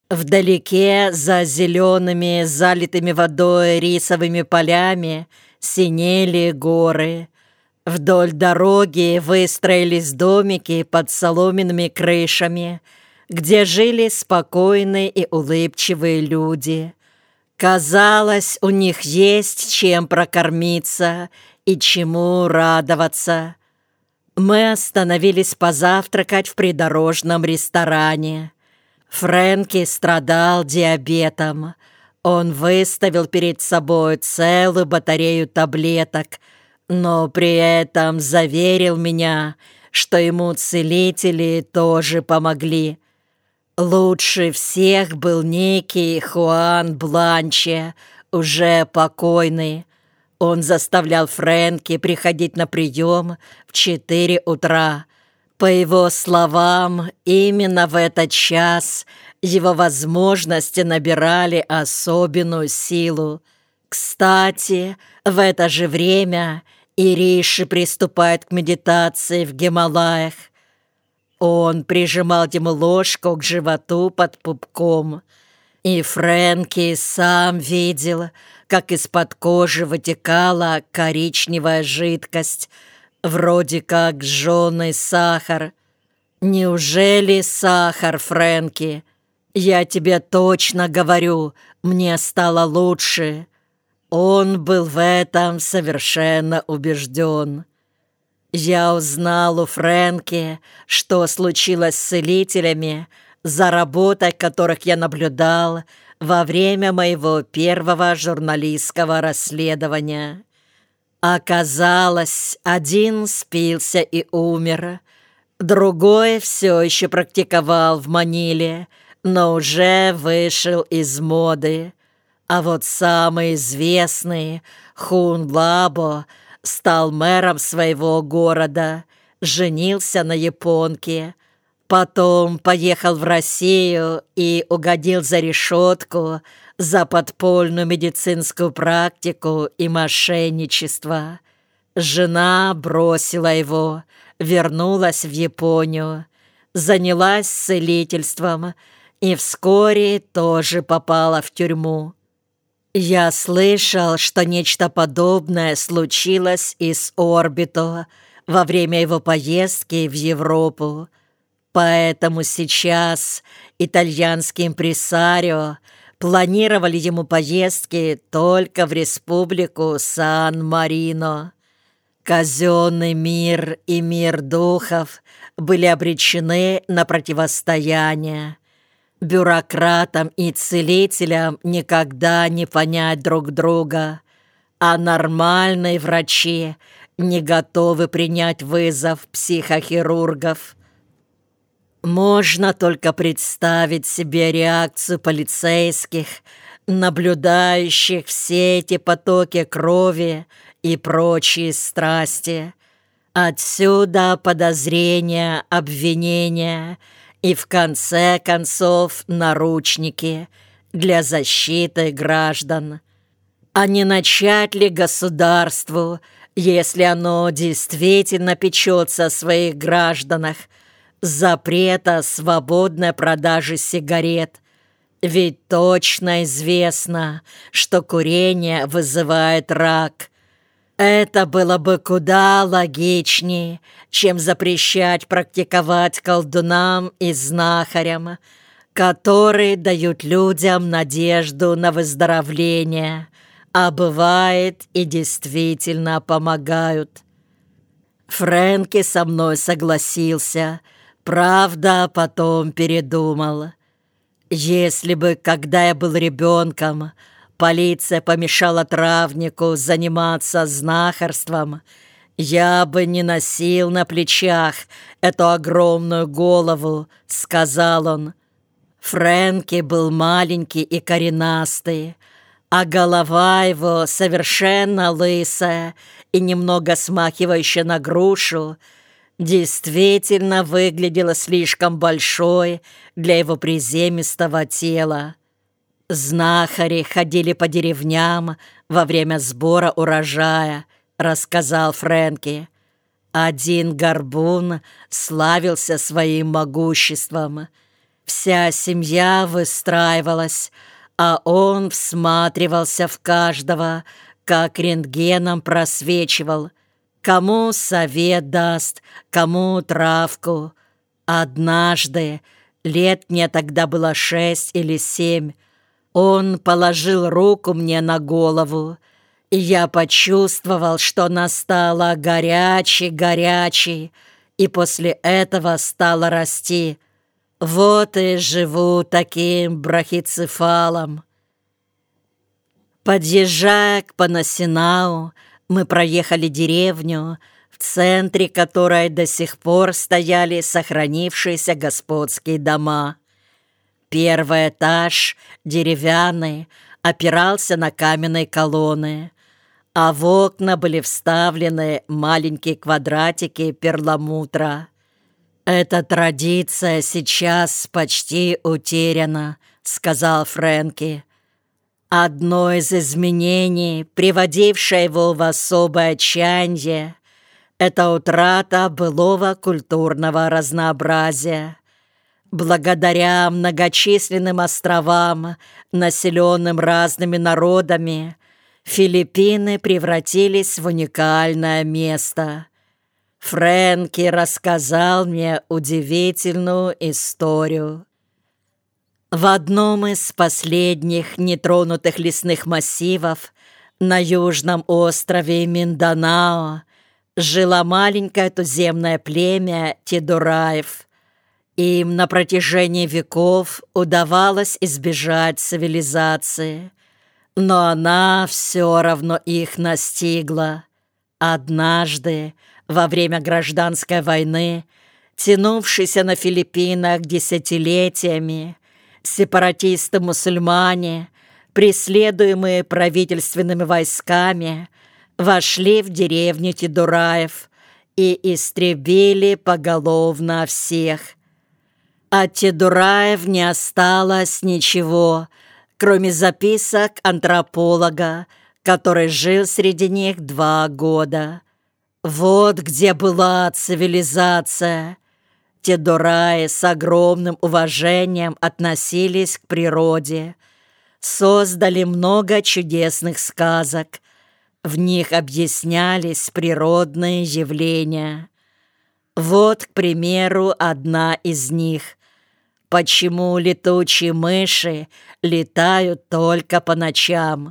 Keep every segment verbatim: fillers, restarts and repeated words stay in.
Вдалеке, за зелеными, залитыми водой рисовыми полями, синели горы. Вдоль дороги выстроились домики под соломенными крышами, где жили спокойные и улыбчивые люди. Казалось, у них есть чем прокормиться и чему радоваться. Мы остановились позавтракать в придорожном ресторане. Фрэнки страдал диабетом. Он выставил перед собой целую батарею таблеток, но при этом заверил меня, что ему целители тоже помогли. Лучше всех был некий Хуан Бланче, уже покойный. Он заставлял Фрэнки приходить на прием в четыре утра. По его словам, именно в этот час его возможности набирали особенную силу. Кстати, в это же время и Риши приступает к медитации в Гималаях. Он прижимал ему ложку к животу под пупком, и Фрэнки сам видел, как из-под кожи вытекала коричневая жидкость, вроде как жженый сахар. Неужели сахар, Фрэнки? Я тебе точно говорю, мне стало лучше. Он был в этом совершенно убежден. Я узнал у Фрэнки, что случилось с целителями, за работой которых я наблюдал во время моего первого журналистского расследования. Оказалось, один спился и умер, другой все еще практиковал в Маниле, но уже вышел из моды. А вот самый известный, Хун Лабо, стал мэром своего города, женился на японке, потом поехал в Россию и угодил за решетку за подпольную медицинскую практику и мошенничество. Жена бросила его, вернулась в Японию, занялась целительством и вскоре тоже попала в тюрьму. Я слышал, что нечто подобное случилось и с Орбито во время его поездки в Европу. Поэтому сейчас итальянские импресарио планировали ему поездки только в республику Сан-Марино. Казенный мир и мир духов были обречены на противостояние. Бюрократам и целителям никогда не понять друг друга, а нормальные врачи не готовы принять вызов психохирургов. Можно только представить себе реакцию полицейских, наблюдающих все эти потоки крови и прочие страсти. Отсюда подозрения, обвинения и, в конце концов, наручники для защиты граждан. А не начать ли государству, если оно действительно печется о своих гражданах, запрета свободной продажи сигарет? Ведь точно известно, что курение вызывает рак. Это было бы куда логичнее, чем запрещать практиковать колдунам и знахарям, которые дают людям надежду на выздоровление, а бывает и действительно помогают. Фрэнки со мной согласился, правда, потом передумал. Если бы, когда я был ребенком, полиция помешала травнику заниматься знахарством, я бы не носил на плечах эту огромную голову, — сказал он. Фрэнки был маленький и коренастый, а голова его, совершенно лысая и немного смахивающая на грушу, действительно выглядела слишком большой для его приземистого тела. Знахари ходили по деревням во время сбора урожая, — рассказал Фрэнки. Один горбун славился своим могуществом. Вся семья выстраивалась, а он всматривался в каждого, как рентгеном просвечивал. Кому совет даст, кому травку. Однажды, лет мне тогда было шесть или семь, он положил руку мне на голову, и я почувствовал, что она стала горячей-горячей, и после этого стала расти. Вот и живу таким брахицефалом. Подъезжая к Панасинау, мы проехали деревню, в центре которой до сих пор стояли сохранившиеся господские дома. Первый этаж, деревянный, опирался на каменные колонны, а в окна были вставлены маленькие квадратики перламутра. «Эта традиция сейчас почти утеряна», — сказал Фрэнки. Одно из изменений, приводившее его в особое отчаяние, это утрата былого культурного разнообразия. Благодаря многочисленным островам, населенным разными народами, Филиппины превратились в уникальное место. Фрэнки рассказал мне удивительную историю. В одном из последних нетронутых лесных массивов на южном острове Минданао жило маленькое туземное племя Тидураев. Им на протяжении веков удавалось избежать цивилизации, но она все равно их настигла. Однажды, во время гражданской войны, тянувшейся на Филиппинах десятилетиями, сепаратисты-мусульмане, преследуемые правительственными войсками, вошли в деревню Тидураев и истребили поголовно всех. От Тидураев не осталось ничего, кроме записок антрополога, который жил среди них два года. Вот где была цивилизация. Тидураи с огромным уважением относились к природе, создали много чудесных сказок. В них объяснялись природные явления. Вот, к примеру, одна из них. Почему летучие мыши летают только по ночам?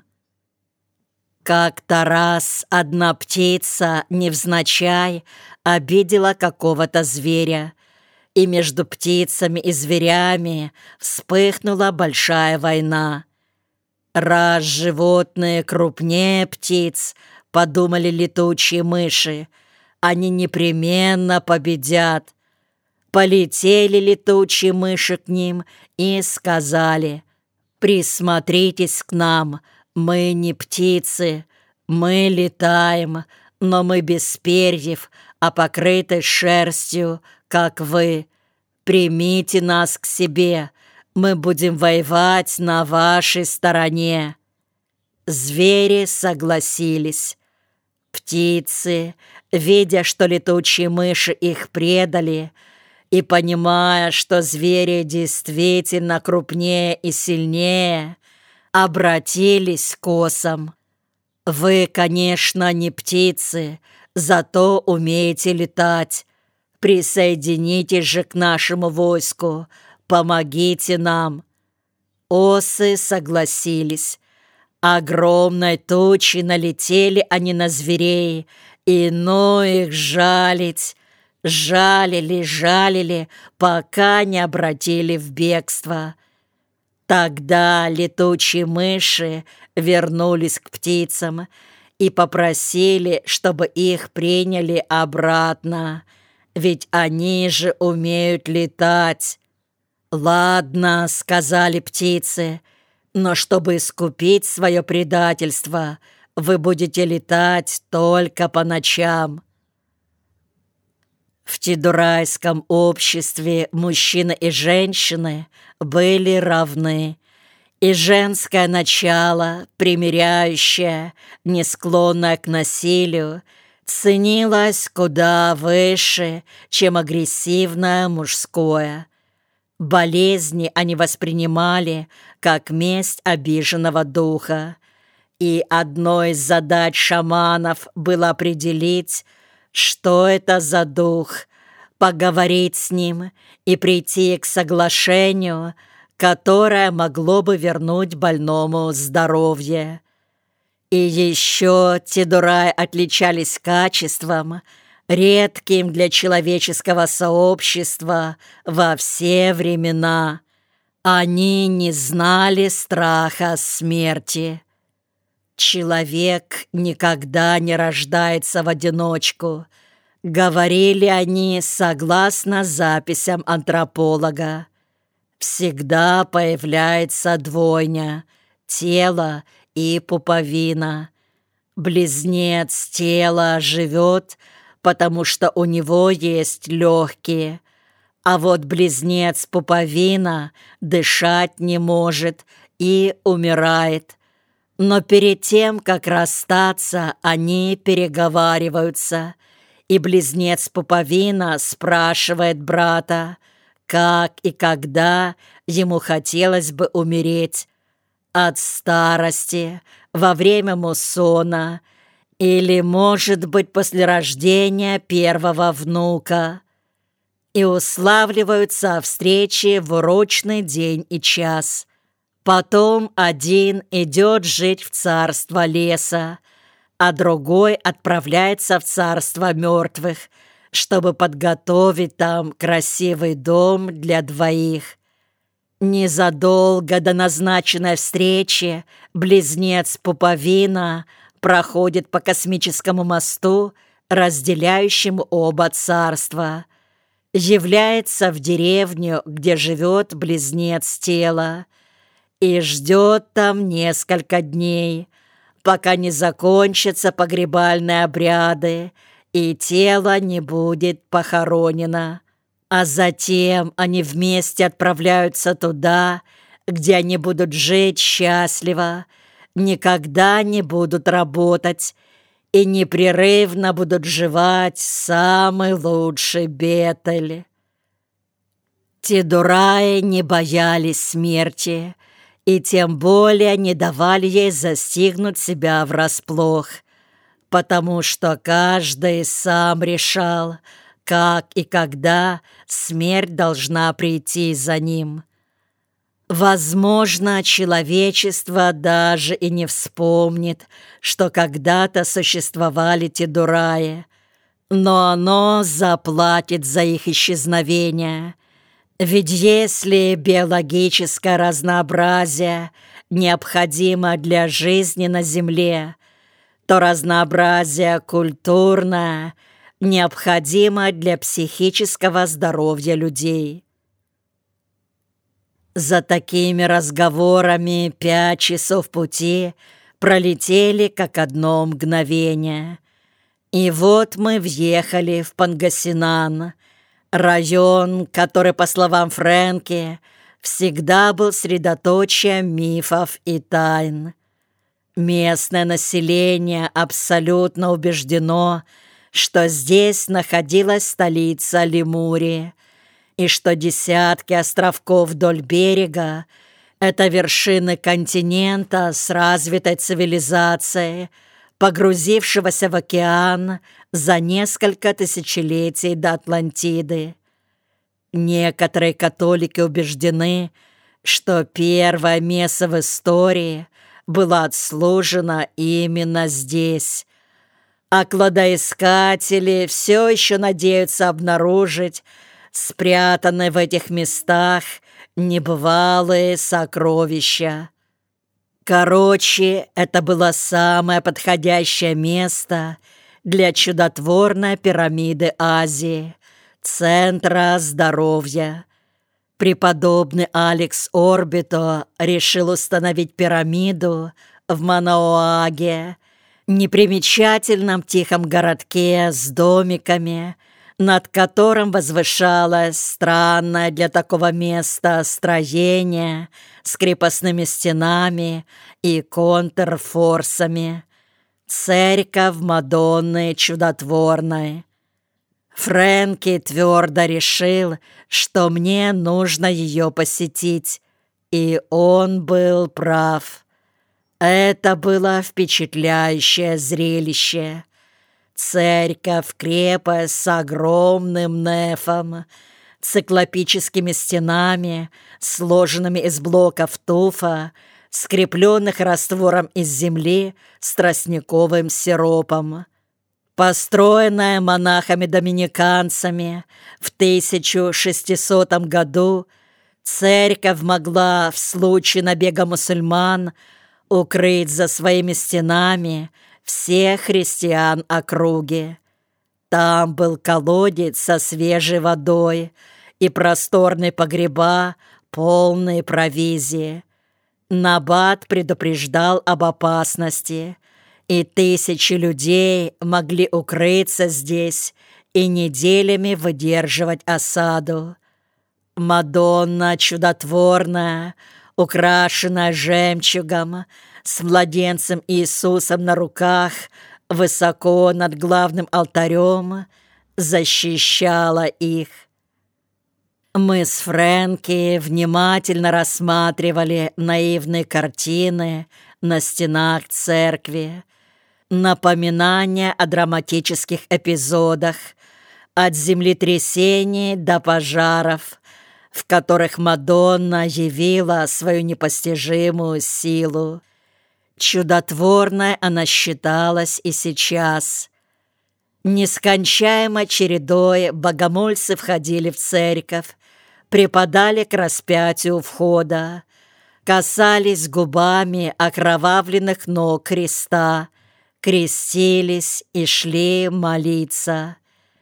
Как-то раз одна птица невзначай обидела какого-то зверя, и между птицами и зверями вспыхнула большая война. Раз животные крупнее птиц, подумали летучие мыши, они непременно победят. Полетели летучие мыши к ним и сказали: «Присмотритесь к нам, мы не птицы, мы летаем, но мы без перьев, а покрыты шерстью, как вы. Примите нас к себе, мы будем воевать на вашей стороне». Звери согласились. Птицы, видя, что летучие мыши их предали, и понимая, что звери действительно крупнее и сильнее, обратились к осам. «Вы, конечно, не птицы, зато умеете летать. Присоединитесь же к нашему войску, помогите нам». Осы согласились. Огромной тучей налетели они на зверей, и ну их жалить. Жалили, жалили, пока не обратили в бегство. Тогда летучие мыши вернулись к птицам и попросили, чтобы их приняли обратно, ведь они же умеют летать. «Ладно», — сказали птицы, — «но чтобы искупить свое предательство, вы будете летать только по ночам». В тидурайском обществе мужчины и женщины были равны, и женское начало, примиряющее, не склонное к насилию, ценилось куда выше, чем агрессивное мужское. Болезни они воспринимали как месть обиженного духа, и одной из задач шаманов было определить, что это за дух, поговорить с ним и прийти к соглашению, которое могло бы вернуть больному здоровье. И еще Тедураи отличались качеством, редким для человеческого сообщества во все времена. Они не знали страха смерти. Человек никогда не рождается в одиночку, говорили они согласно записям антрополога. Всегда появляется двойня, тело и пуповина. Близнец тела живет, потому что у него есть легкие, а вот близнец пуповина дышать не может и умирает. Но перед тем, как расстаться, они переговариваются, и близнец пуповина спрашивает брата, как и когда ему хотелось бы умереть: от старости, во время муссона или, может быть, после рождения первого внука. И уславливаются о встрече в урочный день и час. Потом один идет жить в царство леса, а другой отправляется в царство мертвых, чтобы подготовить там красивый дом для двоих. Незадолго до назначенной встречи близнец пуповина проходит по космическому мосту, разделяющему оба царства, является в деревню, где живет близнец тела, и ждет там несколько дней, пока не закончатся погребальные обряды и тело не будет похоронено. А затем они вместе отправляются туда, где они будут жить счастливо, никогда не будут работать и непрерывно будут жевать самый лучший бетель. Тедураи не боялись смерти, и тем более не давали ей застигнуть себя врасплох, потому что каждый сам решал, как и когда смерть должна прийти за ним. Возможно, человечество даже и не вспомнит, что когда-то существовали Тедураи, но оно заплатит за их исчезновение. Ведь если биологическое разнообразие необходимо для жизни на Земле, то разнообразие культурное необходимо для психического здоровья людей. За такими разговорами пять часов пути пролетели как одно мгновение. И вот мы въехали в Пангасинан, район, который, по словам Фрэнки, всегда был средоточием мифов и тайн. Местное население абсолютно убеждено, что здесь находилась столица Лемурии, и что десятки островков вдоль берега — это вершины континента с развитой цивилизацией, погрузившегося в океан за несколько тысячелетий до Атлантиды. Некоторые католики убеждены, что первая месса в истории была отслужена именно здесь, а кладоискатели все еще надеются обнаружить спрятанные в этих местах небывалые сокровища. Короче, это было самое подходящее место для чудотворной пирамиды Азии, центра здоровья. Преподобный Алекс Орбито решил установить пирамиду в Манауаге, непримечательном тихом городке с домиками, над которым возвышалось странное для такого места строение с крепостными стенами и контрфорсами. Церковь Мадонны Чудотворной. Фрэнки твердо решил, что мне нужно ее посетить, и он был прав. Это было впечатляющее зрелище. Церковь-крепость с огромным нефом, циклопическими стенами, сложенными из блоков туфа, скрепленных раствором из земли с тростниковым сиропом. Построенная монахами-доминиканцами в тысяча шестисотом году, церковь могла в случае набега мусульман укрыть за своими стенами всех христиан округи. Там был колодец со свежей водой и просторные погреба, полные провизии. Набат предупреждал об опасности, и тысячи людей могли укрыться здесь и неделями выдерживать осаду. Мадонна чудотворная, украшенная жемчугом, с младенцем Иисусом на руках, высоко над главным алтарем, защищала их. Мы с Фрэнки внимательно рассматривали наивные картины на стенах церкви, напоминания о драматических эпизодах, от землетрясений до пожаров, в которых Мадонна явила свою непостижимую силу. Чудотворной она считалась и сейчас. Нескончаемой чередой богомольцы входили в церковь, припадали к распятию входа, касались губами окровавленных ног креста, крестились и шли молиться.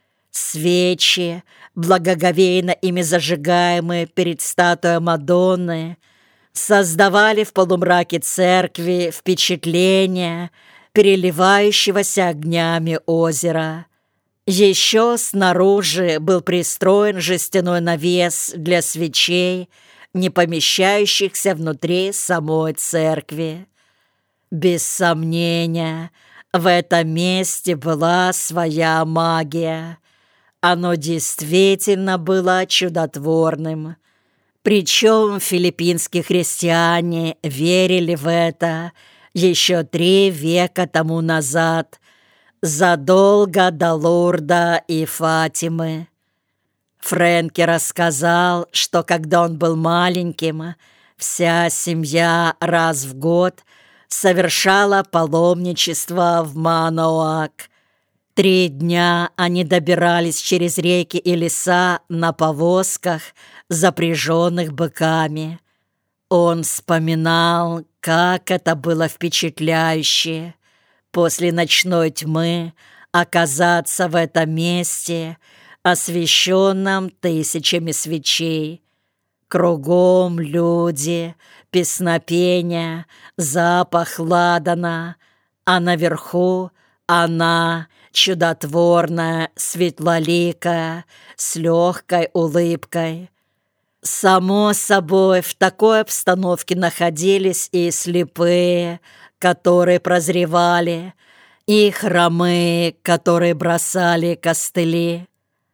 Свечи, благоговейно ими зажигаемые перед статуей Мадонны, создавали в полумраке церкви впечатление переливающегося огнями озера. Еще снаружи был пристроен жестяной навес для свечей, не помещающихся внутри самой церкви. Без сомнения, в этом месте была своя магия. Оно действительно было чудотворным. Причем филиппинские христиане верили в это еще три века тому назад, задолго до Лурда и Фатимы. Фрэнки рассказал, что когда он был маленьким, вся семья раз в год совершала паломничество в Манауак. Три дня они добирались через реки и леса на повозках, запряженных быками. Он вспоминал, как это было впечатляюще после ночной тьмы оказаться в этом месте, освещенном тысячами свечей. Кругом люди, песнопения, запах ладана, а наверху она, чудотворная, светлоликая, с легкой улыбкой. Само собой, в такой обстановке находились и слепые, которые прозревали, и хромые, которые бросали костыли.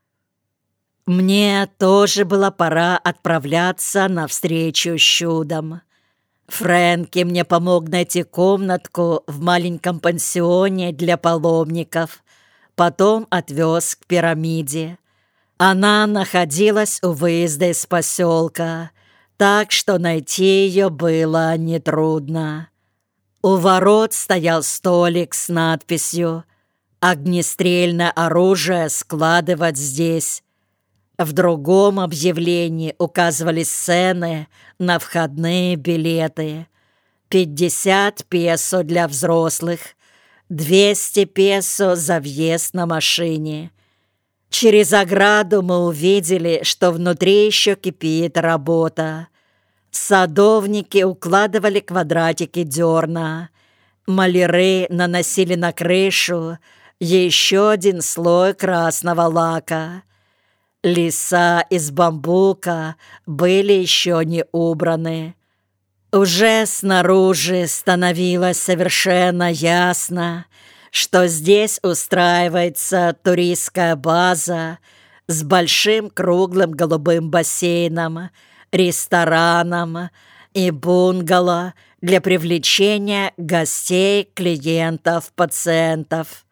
Мне тоже была пора отправляться навстречу с чудом. Фрэнки мне помог найти комнатку в маленьком пансионе для паломников, потом отвез к пирамиде. Она находилась у выезда из поселка, так что найти ее было нетрудно. У ворот стоял столик с надписью «Огнестрельное оружие складывать здесь». В другом объявлении указывались цены на входные билеты. пятьдесят песо для взрослых, двести песо за въезд на машине. Через ограду мы увидели, что внутри еще кипит работа. Садовники укладывали квадратики дерна. Маляры наносили на крышу еще один слой красного лака. Леса из бамбука были еще не убраны. Уже снаружи становилось совершенно ясно, что здесь устраивается туристская база с большим круглым голубым бассейном, рестораном и бунгало для привлечения гостей, клиентов, пациентов.